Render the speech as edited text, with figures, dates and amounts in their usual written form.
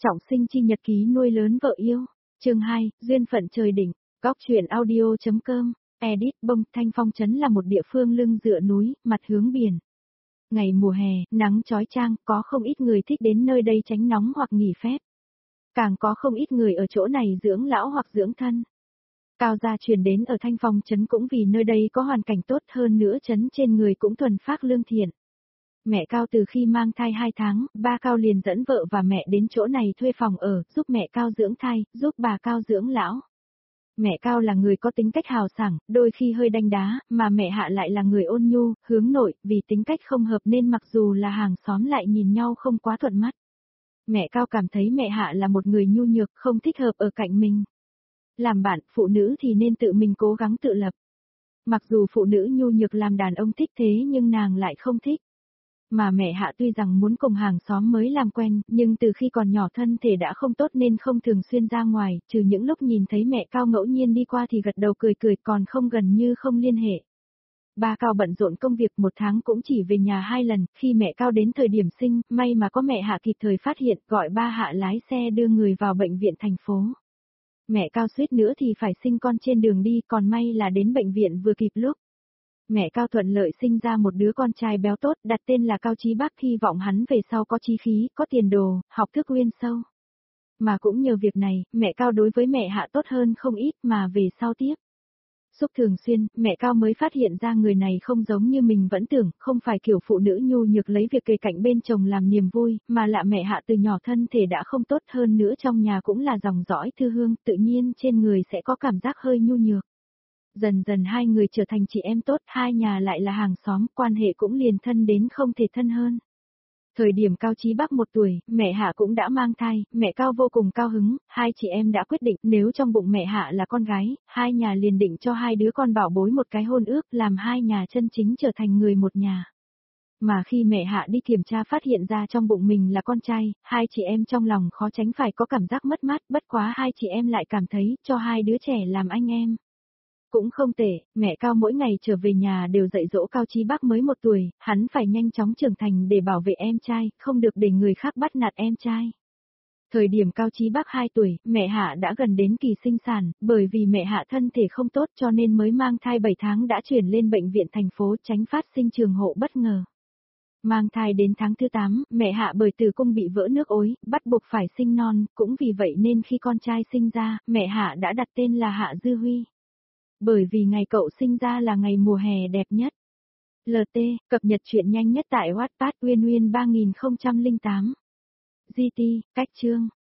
Trọng sinh chi nhật ký nuôi lớn vợ yêu. Chương 2, duyên phận trời đỉnh. Góc truyện audio.com. Edit Bông Thanh Phong Trấn là một địa phương lưng dựa núi, mặt hướng biển. Ngày mùa hè, nắng chói chang, có không ít người thích đến nơi đây tránh nóng hoặc nghỉ phép. Càng có không ít người ở chỗ này dưỡng lão hoặc dưỡng thân. Cao gia truyền đến ở Thanh Phong Trấn cũng vì nơi đây có hoàn cảnh tốt hơn nữa, trấn trên người cũng thuần phác lương thiện. Mẹ Cao từ khi mang thai 2 tháng, ba Cao liền dẫn vợ và mẹ đến chỗ này thuê phòng ở, giúp mẹ Cao dưỡng thai, giúp bà Cao dưỡng lão. Mẹ Cao là người có tính cách hào sảng, đôi khi hơi đanh đá, mà mẹ Hạ lại là người ôn nhu, hướng nội, vì tính cách không hợp nên mặc dù là hàng xóm lại nhìn nhau không quá thuận mắt. Mẹ Cao cảm thấy mẹ Hạ là một người nhu nhược, không thích hợp ở cạnh mình. Làm bạn, phụ nữ thì nên tự mình cố gắng tự lập. Mặc dù phụ nữ nhu nhược làm đàn ông thích thế nhưng nàng lại không thích. Mà mẹ Hạ tuy rằng muốn cùng hàng xóm mới làm quen, nhưng từ khi còn nhỏ thân thể đã không tốt nên không thường xuyên ra ngoài, trừ những lúc nhìn thấy mẹ Cao ngẫu nhiên đi qua thì gật đầu cười cười, còn không gần như không liên hệ. Ba Cao bận rộn công việc, 1 tháng cũng chỉ về nhà 2 lần, khi mẹ Cao đến thời điểm sinh, may mà có mẹ Hạ kịp thời phát hiện, gọi ba Hạ lái xe đưa người vào bệnh viện thành phố. Mẹ Cao suýt nữa thì phải sinh con trên đường đi, còn may là đến bệnh viện vừa kịp lúc. Mẹ Cao thuận lợi sinh ra một đứa con trai béo tốt, đặt tên là Cao Chí Bắc, hy vọng hắn về sau có chí khí, có tiền đồ, học thức uyên sâu. Mà cũng nhờ việc này, mẹ Cao đối với mẹ Hạ tốt hơn không ít mà về sau tiếp xúc thường xuyên, mẹ Cao mới phát hiện ra người này không giống như mình vẫn tưởng, không phải kiểu phụ nữ nhu nhược lấy việc kề cạnh bên chồng làm niềm vui, mà lạ mẹ Hạ từ nhỏ thân thể đã không tốt, hơn nữa trong nhà cũng là dòng dõi thư hương, tự nhiên trên người sẽ có cảm giác hơi nhu nhược. Dần dần hai người trở thành chị em tốt, hai nhà lại là hàng xóm, quan hệ cũng liền thân đến không thể thân hơn. Thời điểm Cao Chí Bắc 1 tuổi, mẹ Hạ cũng đã mang thai, mẹ Cao vô cùng cao hứng, hai chị em đã quyết định nếu trong bụng mẹ Hạ là con gái, hai nhà liền định cho hai đứa con bảo bối một cái hôn ước, làm hai nhà chân chính trở thành người một nhà. Mà khi mẹ Hạ đi kiểm tra phát hiện ra trong bụng mình là con trai, hai chị em trong lòng khó tránh phải có cảm giác mất mát, bất quá hai chị em lại cảm thấy cho hai đứa trẻ làm anh em. Cũng không tệ, mẹ Cao mỗi ngày trở về nhà đều dạy dỗ Cao Chí Bắc mới 1 tuổi, hắn phải nhanh chóng trưởng thành để bảo vệ em trai, không được để người khác bắt nạt em trai. Thời điểm Cao Chí Bắc 2 tuổi, mẹ Hạ đã gần đến kỳ sinh sản, bởi vì mẹ Hạ thân thể không tốt cho nên mới mang thai 7 tháng đã chuyển lên bệnh viện thành phố tránh phát sinh trường hộ bất ngờ. Mang thai đến tháng thứ 8, mẹ Hạ bởi tử cung bị vỡ nước ối, bắt buộc phải sinh non, cũng vì vậy nên khi con trai sinh ra, mẹ Hạ đã đặt tên là Hạ Dư Huy. Bởi vì ngày cậu sinh ra là ngày mùa hè đẹp nhất. LT, cập nhật truyện nhanh nhất tại Wattpad Uyên Uyên 3008. GT, cách chương.